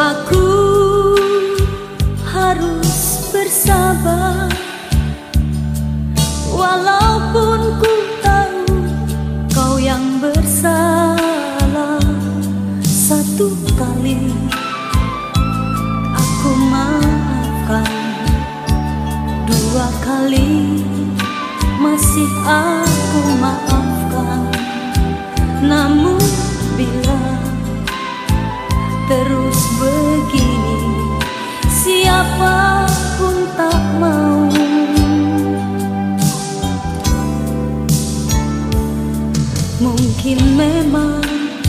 Aku harus bersabar, walaupun ku tahu kau yang bersalah. Satu kali aku maafkan, dua kali masih aku maafkan. Namun bila terus begini, siapapun tak mau. Mungkin memang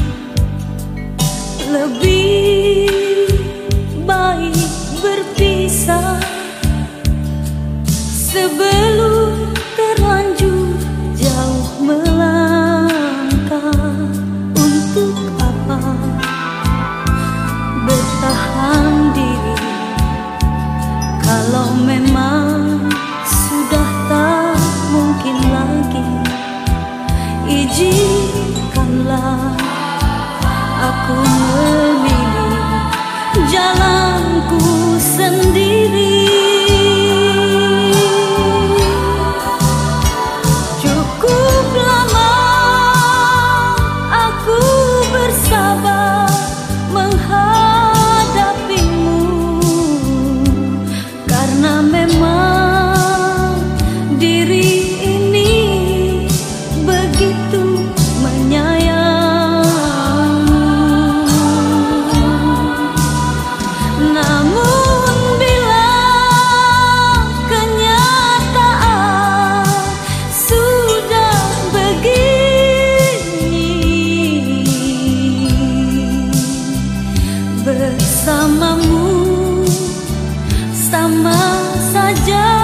lebih baik berpisah sebelum terlanjur jauh melangkah. Untuk apa bertahan diri kalau memang sudah tak mungkin lagi? Izinkanlah aku memilih jalanku sendiri. Cukup lama aku bersabar menghadapimu, karena memang diri ini begitu menyayangmu. Namun bila kenyataan sudah begini, bersamamu sama saja